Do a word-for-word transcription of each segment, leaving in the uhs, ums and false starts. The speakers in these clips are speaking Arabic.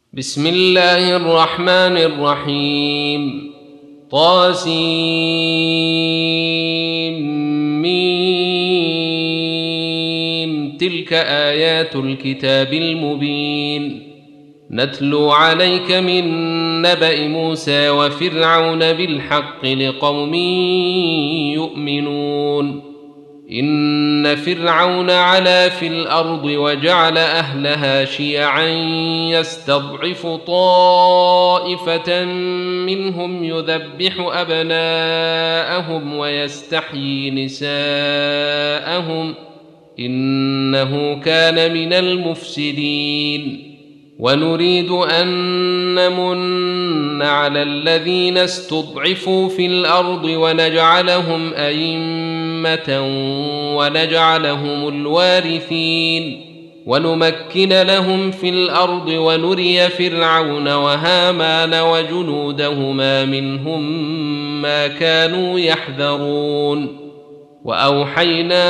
بسم الله الرحمن الرحيم. طاسيم. تلك آيات الكتاب المبين. نتلو عليك من نبأ موسى وفرعون بالحق لقوم يؤمنون. إن فرعون علا في الأرض وجعل أهلها شيعا يستضعف طائفة منهم يذبح أبناءهم ويستحيي نساءهم إنه كان من المفسدين. ونريد أن نمن على الذين استضعفوا في الأرض ونجعلهم أئمة ونجعلهم الوارثين ونمكن لهم في الأرض ونري فرعون وهامان وجنودهما منهم ما كانوا يحذرون. وأوحينا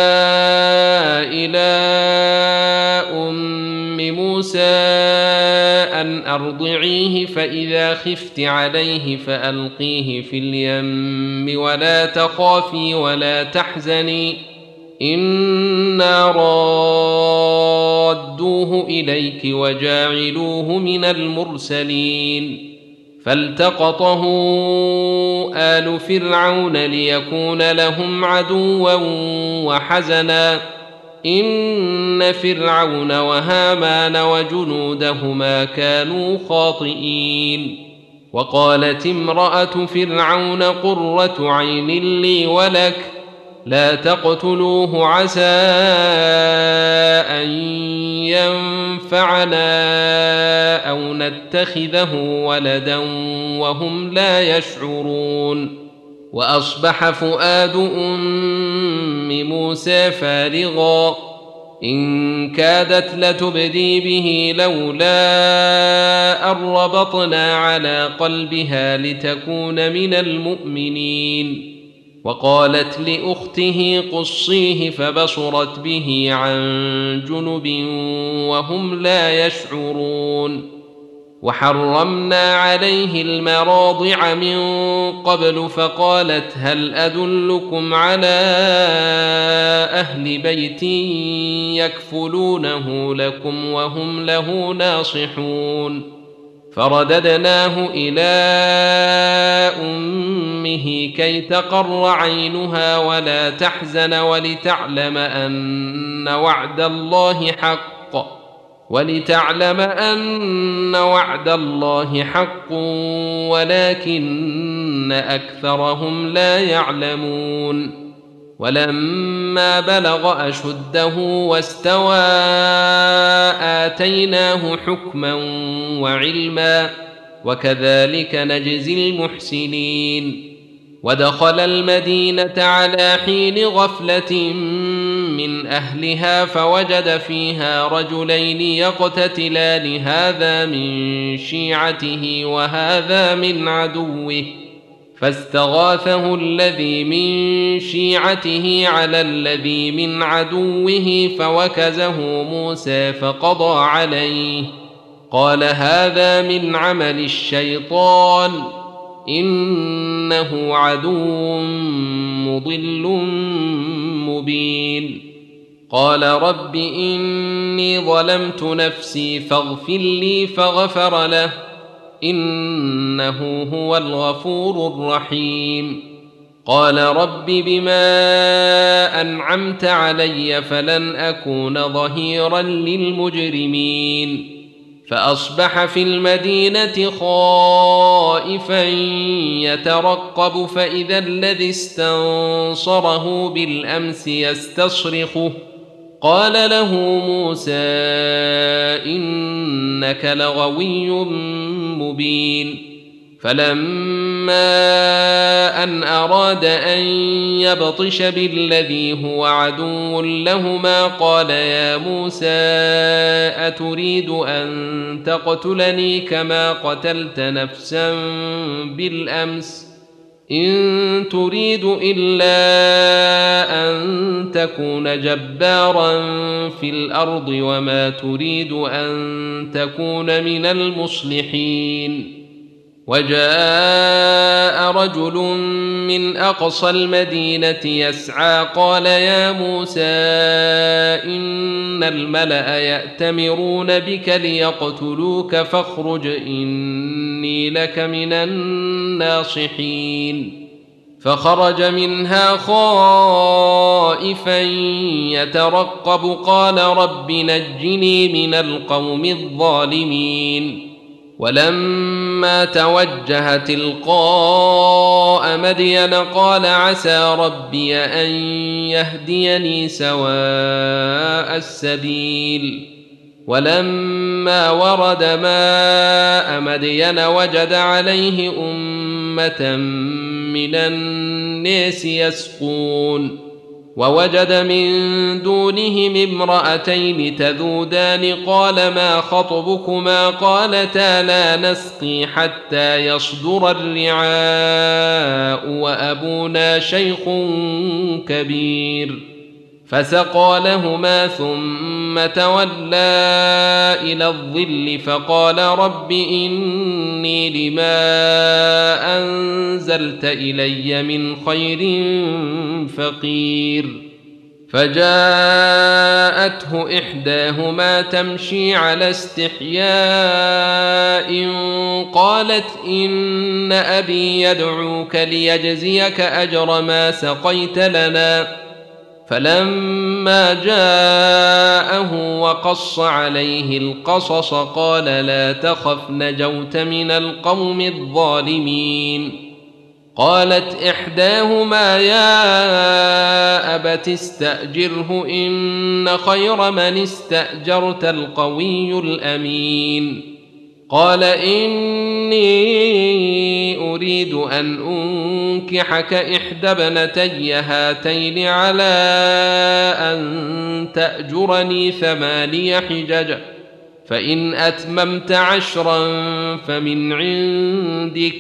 إلى أم موسى أن أرضعيه فإذا خفت عليه فألقيه في اليم ولا تخافي ولا تحزني إنا رادوه إليك وجاعلوه من المرسلين. فالتقطه آل فرعون ليكون لهم عدوا وحزنا إن فرعون وهامان وجنودهما كانوا خاطئين. وقالت امرأة فرعون قرة عين لي ولك لا تقتلوه عسى أن ينفعنا أو نتخذه ولدا وهم لا يشعرون. وأصبح فؤاد أم موسى فارغا إن كادت لتبدي به لولا أن ربطنا على قلبها لتكون من المؤمنين. وقالت لأخته قصيه فبصرت به عن جنب وهم لا يشعرون. وحرمنا عليه المراضع من قبل فقالت هل أدلكم على أهل بيت يكفلونه لكم وهم له ناصحون. فرددناه إلى أمه كي تقر عينها ولا تحزن ولتعلم أن وعد الله حق ولتعلم أن وعد الله حق ولكن أكثرهم لا يعلمون. ولما بلغ أشده واستوى آتيناه حكما وعلما وكذلك نجزي المحسنين. ودخل المدينة على حين غفلة من أهلها فوجد فيها رجلين يقتتلان هذا من شيعته وهذا من عدوه فاستغاثه الذي من شيعته على الذي من عدوه فوكزه موسى فقضى عليه قال هذا من عمل الشيطان إنه عدو مضل مبين. قال رب إني ظلمت نفسي فاغفر لي فغفر له إنه هو الغفور الرحيم. قال رب بما أنعمت علي فلن أكون ظهيرا للمجرمين. فأصبح في المدينة خائفا يترقب فإذا الذي استنصره بالأمس يستصرخه قال له موسى إنك لغوي مبين. فلما أن أراد أن يبطش بالذي هو عدو لهما قال يا موسى أتريد أن تقتلني كما قتلت نفسا بالأمس إن تريد إلا أن تكون جبارا في الأرض وما تريد أن تكون من المصلحين. وجاء رجل من أقصى المدينة يسعى قال يا موسى إن الملأ يأتمرون بك ليقتلوك فاخرج إني لك من الناصحين. فخرج منها خائفا يترقب قال رب نجني من القوم الظالمين. ولما توجه تلقاء مدين قال عسى ربي أن يهديني سواء السبيل. ولما ورد ماء مدين وجد عليه أمة من الناس يسقون ووجد من دونهم امرأتين تذودان قال ما خطبكما قالتا لا نسقي حتى يصدر الرعاء وأبونا شيخ كبير. فسقى لهما ثم تولى إلى الظل فقال رب إني لما أنزلت إلي من خير فقير. فجاءته إحداهما تمشي على استحياء قالت إن أبي يدعوك ليجزيك أجر ما سقيت لنا. فلما جاءه وقص عليه القصص قال لا تخف نجوت من القوم الظالمين. قالت إحداهما يا أبت استأجره إن خير من استأجرت القوي الأمين. قال إني أريد أن أنكحك إحدى ابنتي هاتين على أن تأجرني ثماني حجج فإن أتممت عشرا فمن عندك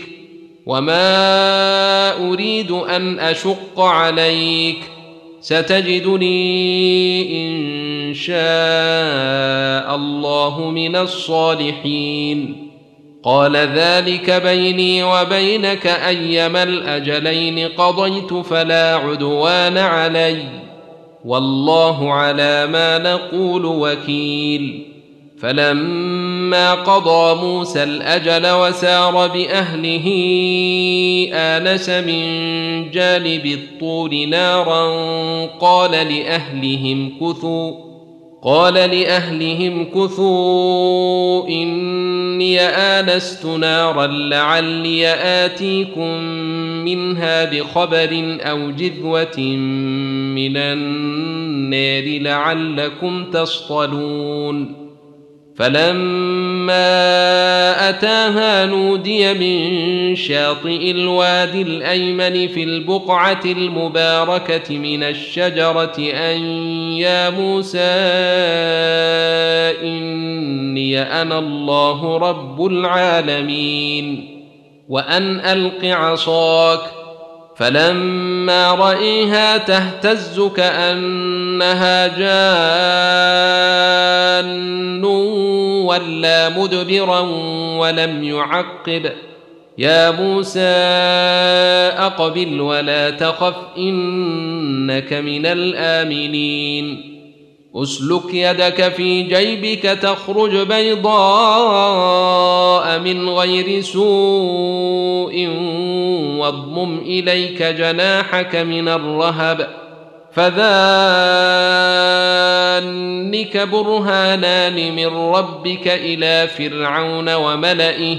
وما أريد أن أشق عليك ستجدني إن شاء الله من الصالحين. قال ذلك بيني وبينك أيما الأجلين قضيت فلا عدوان علي والله على ما نقول وكيل. فلما قضى موسى الأجل وسار بأهله آنس من جانب الطور نارا قال لأهلهم كثوا قال لأهلهم كثوا إني آنست نارا لعلي آتيكم منها بخبر أو جذوة من النار لعلكم تصطلون. فلما أتاها نودي من شاطئ الوادي الأيمن في البقعة المباركة من الشجرة أن يا موسى إني أنا الله رب العالمين وأن ألق عصاك. فلما رأيها تهتز كأنها جان ولا مدبرا ولم يعقب يا موسى أقبل ولا تخف إنك من الآمنين. أسلك يدك في جيبك تخرج بيضاء من غير سوء واضمم إليك جناحك من الرهب فذلك برهانان من ربك إلى فرعون وملئه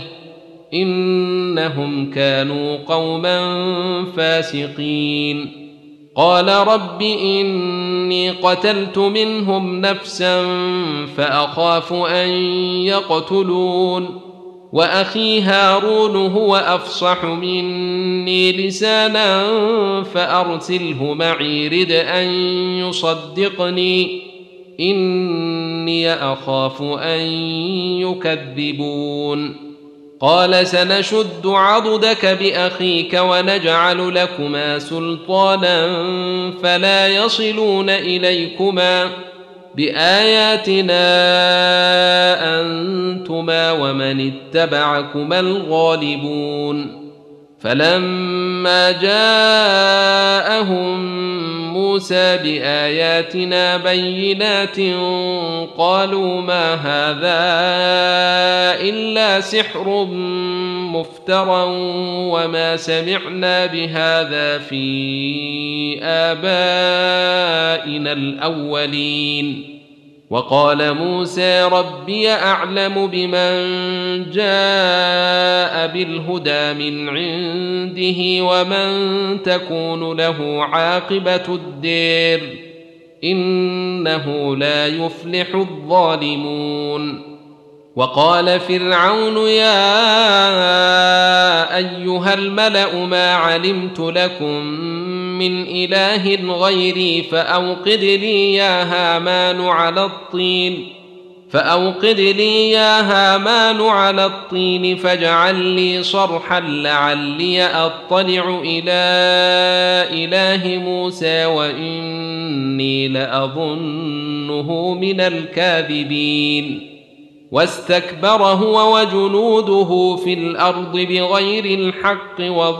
إنهم كانوا قوما فاسقين. قال رب إني قتلت منهم نفسا فأخاف أن يقتلون وأخي هارون هو أفصح مني لسانا فأرسله معي رد أن يصدقني إني أخاف أن يكذبون. قال سنشد عضدك بأخيك ونجعل لكما سلطانا فلا يصلون إليكما بآياتنا أنتما ومن اتبعكما الغالبون فلما جاءهم موسى بآياتنا بينات قالوا ما هذا إلا سحر مفترى وما سمعنا بهذا في آبائنا الأولين وقال موسى ربي أعلم بمن جاء بالهدى من عنده ومن تكون له عاقبة الدير إنه لا يفلح الظالمون وقال فرعون يا أيها الملأ ما علمت لكم من إله غيري فأوقد لي يا هامان على الطين فأوقد لي يا هامان على الطين فاجعل لي صرحا لعلي أطلع إلى إله موسى وإني لأظنه من الكاذبين واستكبر هو وجنوده في الأرض بغير الحق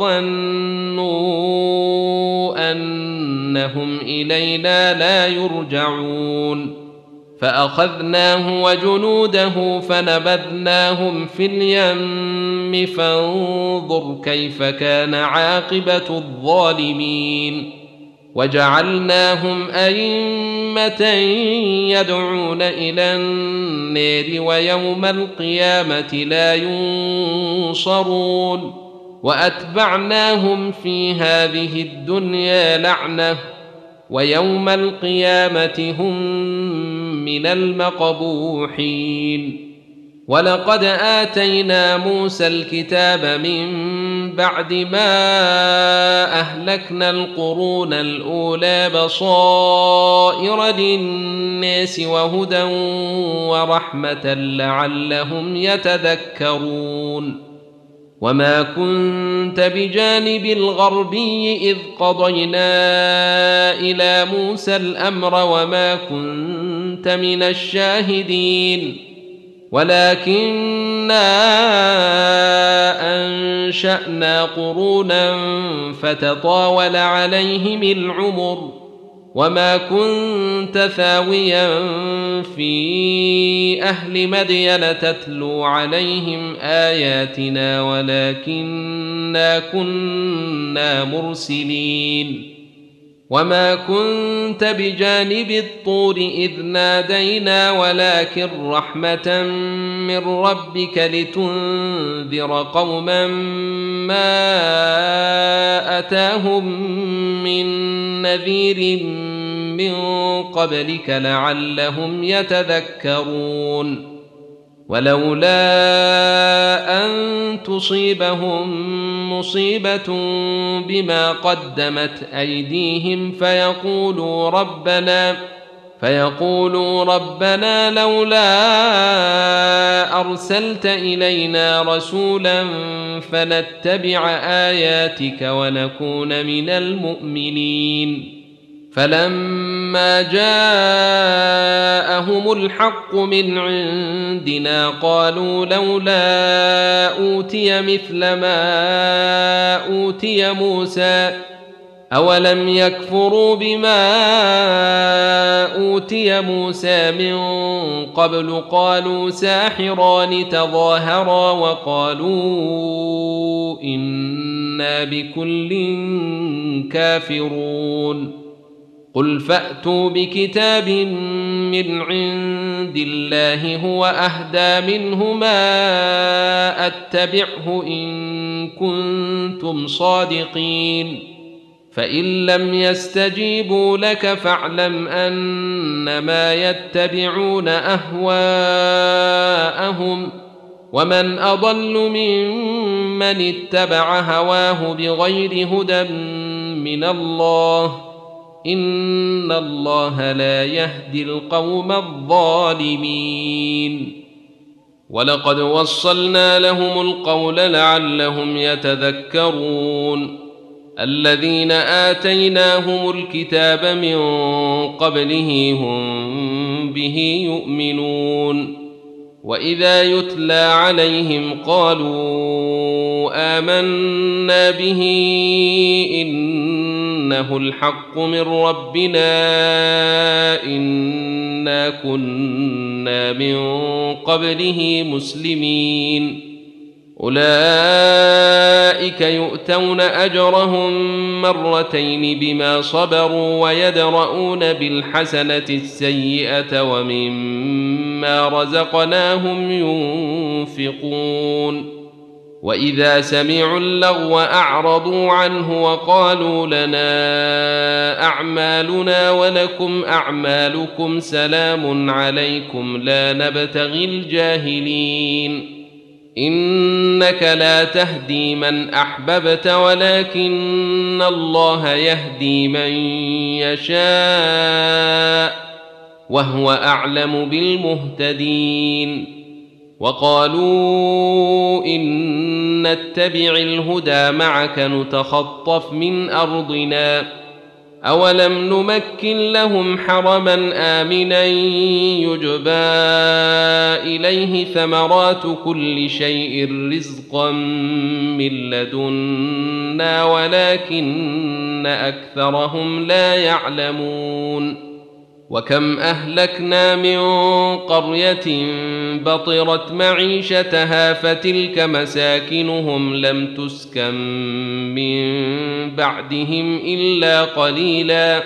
وظنوا أنهم إلينا لا يرجعون فأخذناه وجنوده فنبذناهم في اليم فانظر كيف كان عاقبة الظالمين وجعلناهم أئمة يدعون إلى النار ويوم القيامة لا ينصرون وأتبعناهم في هذه الدنيا لعنة ويوم القيامة هم من المقبوحين ولقد آتينا موسى الكتاب من بعد ما أهلكنا القرون الأولى بصائر للناس وهدى ورحمة لعلهم يتذكرون وما كنت بجانب الغربي إذ قضينا إلى موسى الأمر وما كنت من الشاهدين ولكننا أنشأنا قرونا فتطاول عليهم العمر وما كنت ثاويا في أهل مدين تتلو عليهم آياتنا ولكننا كنا مرسلين وما كنت بجانب الطور إذ نادينا ولكن رحمة من ربك لتنذر قوما ما أتاهم من نذير من قبلك لعلهم يتذكرون ولولا أن تصيبهم مصيبة بما قدمت أيديهم فيقولوا ربنا فيقولوا ربنا لولا أرسلت إلينا رسولا فنتبع آياتك ونكون من المؤمنين فلما جاءهم الحق من عندنا قالوا لولا أوتي مثل ما أوتي موسى أولم يكفروا بما أوتي موسى من قبل قالوا ساحران تظاهرا وقالوا إنا بكل كافرون قل فأتوا بكتاب من عند الله هو أهدى منهما أتبعه إن كنتم صادقين فإن لم يستجيبوا لك فاعلم أنما يتبعون أهواءهم ومن أضل ممن اتبع هواه بغير هدى من الله إن الله لا يهدي القوم الظالمين ولقد وصلنا لهم القول لعلهم يتذكرون الذين آتيناهم الكتاب من قبله هم به يؤمنون وإذا يتلى عليهم قالوا آمنا به إنه الحق من ربنا إنا كنا من قبله مسلمين أولئك يؤتون أجرهم مرتين بما صبروا ويدرؤون بالحسنة السيئة ومما رزقناهم ينفقون وإذا سمعوا اللغو أعرضوا عنه وقالوا لنا أعمالنا ولكم أعمالكم سلام عليكم لا نبتغي الجاهلين إنك لا تهدي من أحببت ولكن الله يهدي من يشاء وهو أعلم بالمهتدين وقالوا إن نتبع الهدى معك نتخطف من أرضنا أولم نمكن لهم حرما آمنا يجبى إليه ثمرات كل شيء رزقا من لدنا ولكن أكثرهم لا يعلمون وكم أهلكنا من قرية بطرت معيشتها فتلك مساكنهم لم تسكن من بعدهم إلا قليلا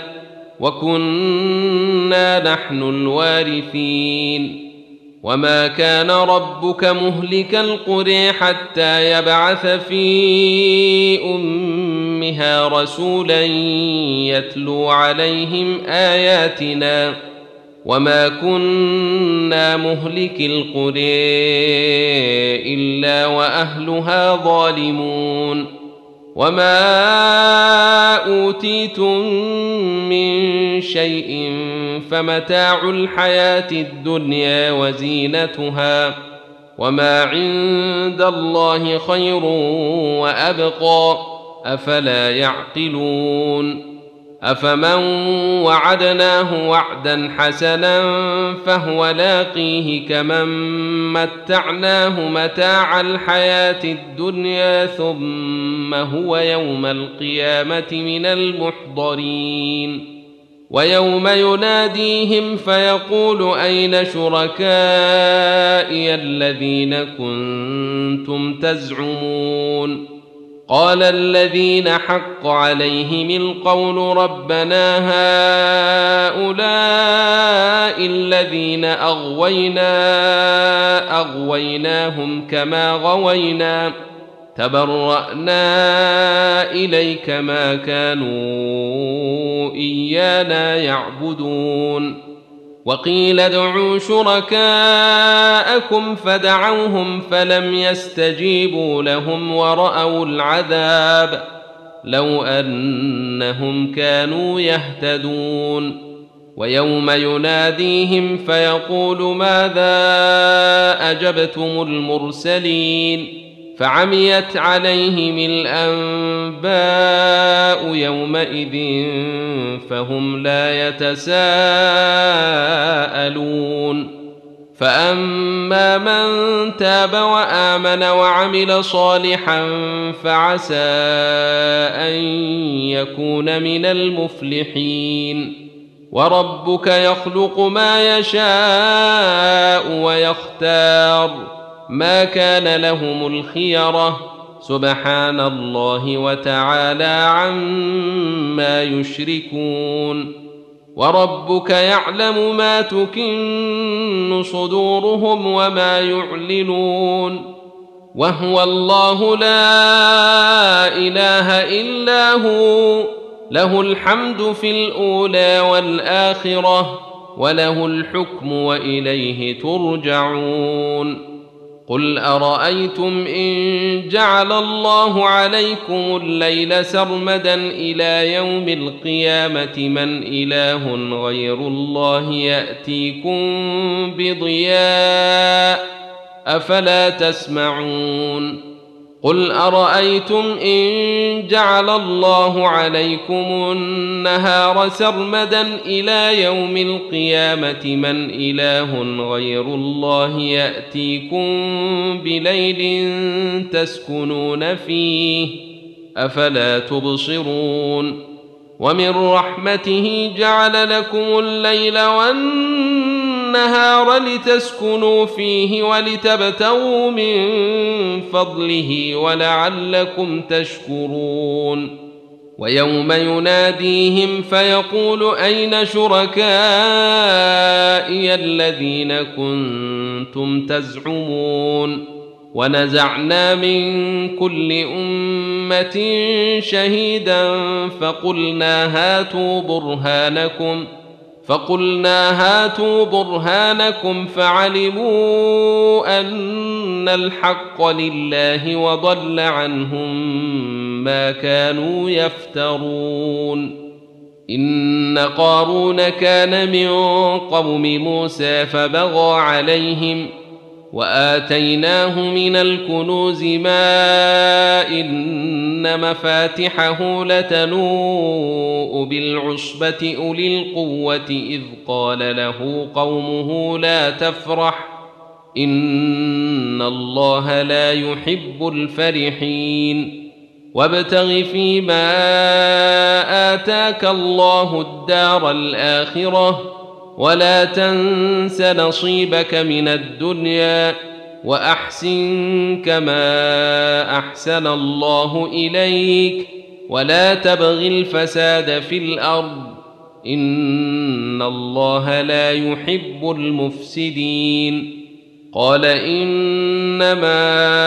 وكنا نحن الوارثين وما كان ربك مهلك القرى حتى يبعث في أمها رسولا يتلو عليهم آياتنا وما كنا مهلك القرى إلا وأهلها ظالمون وما أوتيتم من شيء فمتاع الحياة الدنيا وزينتها وما عند الله خير وأبقى أفلا يعقلون أفمن وعدناه وعدا حسنا فهو لاقيه كمن متعناه متاع الحياة الدنيا ثم هو يوم القيامة من المحضرين ويوم يناديهم فيقول أين شركائي الذين كنتم تزعمون قال الذين حق عليهم القول ربنا هؤلاء الذين أغوينا أغويناهم كما غوينا تبرأنا إليك ما كانوا إيانا يعبدون وقيل ادعوا شركاءكم فدعوهم فلم يستجيبوا لهم ورأوا العذاب لو أنهم كانوا يهتدون ويوم يناديهم فيقول ماذا أجبتم المرسلين فعميت عليهم الأنباء يومئذ فهم لا يتساءلون فأما من تاب وآمن وعمل صالحا فعسى أن يكون من المفلحين وربك يخلق ما يشاء ويختار ما كان لهم الخيرة سبحان الله وتعالى عما يشركون وربك يعلم ما تكن صدورهم وما يعلنون وهو الله لا إله إلا هو له الحمد في الأولى والآخرة وله الحكم وإليه ترجعون قل أرأيتم إن جعل الله عليكم الليل سرمدا إلى يوم القيامة من إله غير الله يأتيكم بضياء أفلا تسمعون قل أرأيتم إن جعل الله عليكم النهار سرمدا إلى يوم القيامة من إله غير الله يأتيكم بليل تسكنون فيه أفلا تبصرون ومن رحمته جعل لكم الليل والنهار لتسكنوا فيه ولتبتغوا من فضله ولعلكم تشكرون ويوم يناديهم فيقول أين شركائي الذين كنتم تزعمون ونزعنا من كل أمة شهيدا فقلنا هاتوا برهانكم فقلنا هاتوا برهانكم فعلموا أن الحق لله وضل عنهم ما كانوا يفترون إن قارون كان من قوم موسى فبغى عليهم وآتيناه من الكنوز ما إن مفاتحه لتنوء بالعصبة أولي القوة إذ قال له قومه لا تفرح إن الله لا يحب الفرحين وابتغ فيما آتاك الله الدار الآخرة ولا تنس نصيبك من الدنيا وأحسن كما أحسن الله إليك ولا تبغ الفساد في الأرض إن الله لا يحب المفسدين قال إنما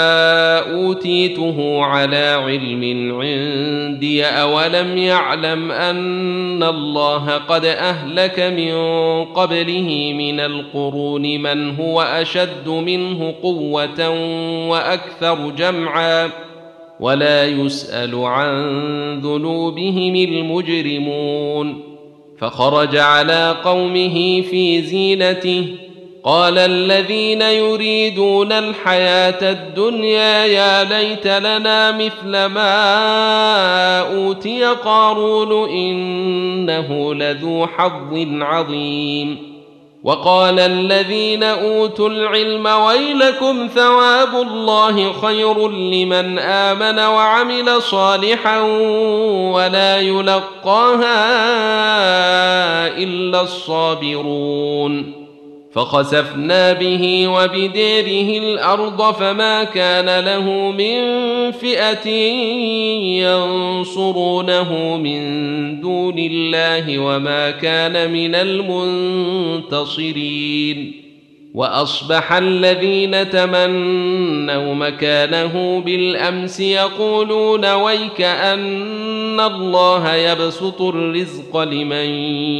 أوتيته على علم عندي أولم يعلم أن الله قد أهلك من قبله من القرون من هو أشد منه قوة وأكثر جمعا ولا يسأل عن ذنوبهم المجرمون فخرج على قومه في زينته قال الذين يريدون الحياة الدنيا يا ليت لنا مثل ما أوتي قارون إنه لذو حظ عظيم وقال الذين أوتوا العلم ويلكم ثواب الله خير لمن آمن وعمل صالحا ولا يلقاها إلا الصابرون فخسفنا به وبداره الأرض فما كان له من فئة ينصرونه من دون الله وما كان من المنتصرين وأصبح الذين تمنوا مكانه بالأمس يقولون ويك أن الله يبسط الرزق لمن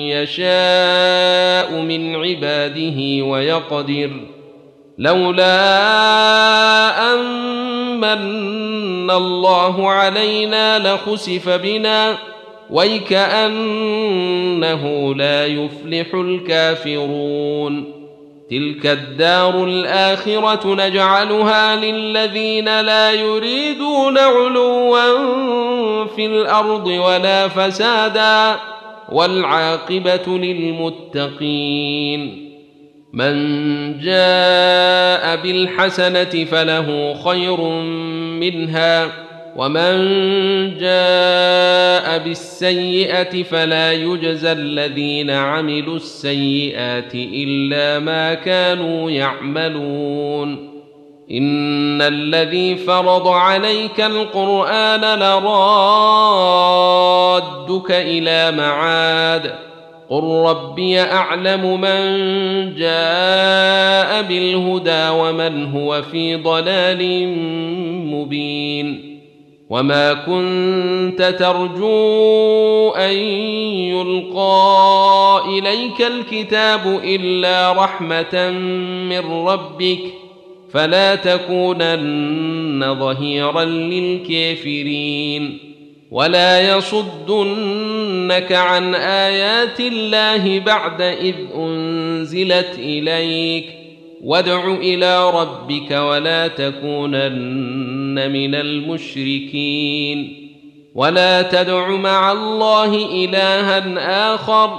يشاء من عباده ويقدر لولا أن من الله علينا لخسف بنا ويك أنه لا يفلح الكافرون تلك الدار الآخرة نجعلها للذين لا يريدون علوا في الأرض ولا فسادا والعاقبة للمتقين من جاء بالحسنة فله خير منها ومن جاء بالسيئة فلا يجزى الذين عملوا السيئات إلا ما كانوا يعملون إن الذي فرض عليك القرآن لرادك إلى معاد قل ربي أعلم من جاء بالهدى ومن هو في ضلال مبين وما كنت ترجو أن يلقى إليك الكتاب إلا رحمة من ربك فلا تكونن ظهيرا للكافرين ولا يصدنك عن آيات الله بعد إذ أنزلت إليك وادع إلى ربك ولا تكونن من المشركين ولا تدع مع الله إلها آخر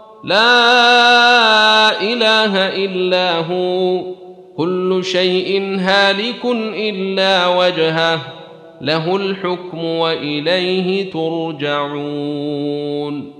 لا إله إلا هو كل شيء هالك إلا وجهه له الحكم وإليه ترجعون.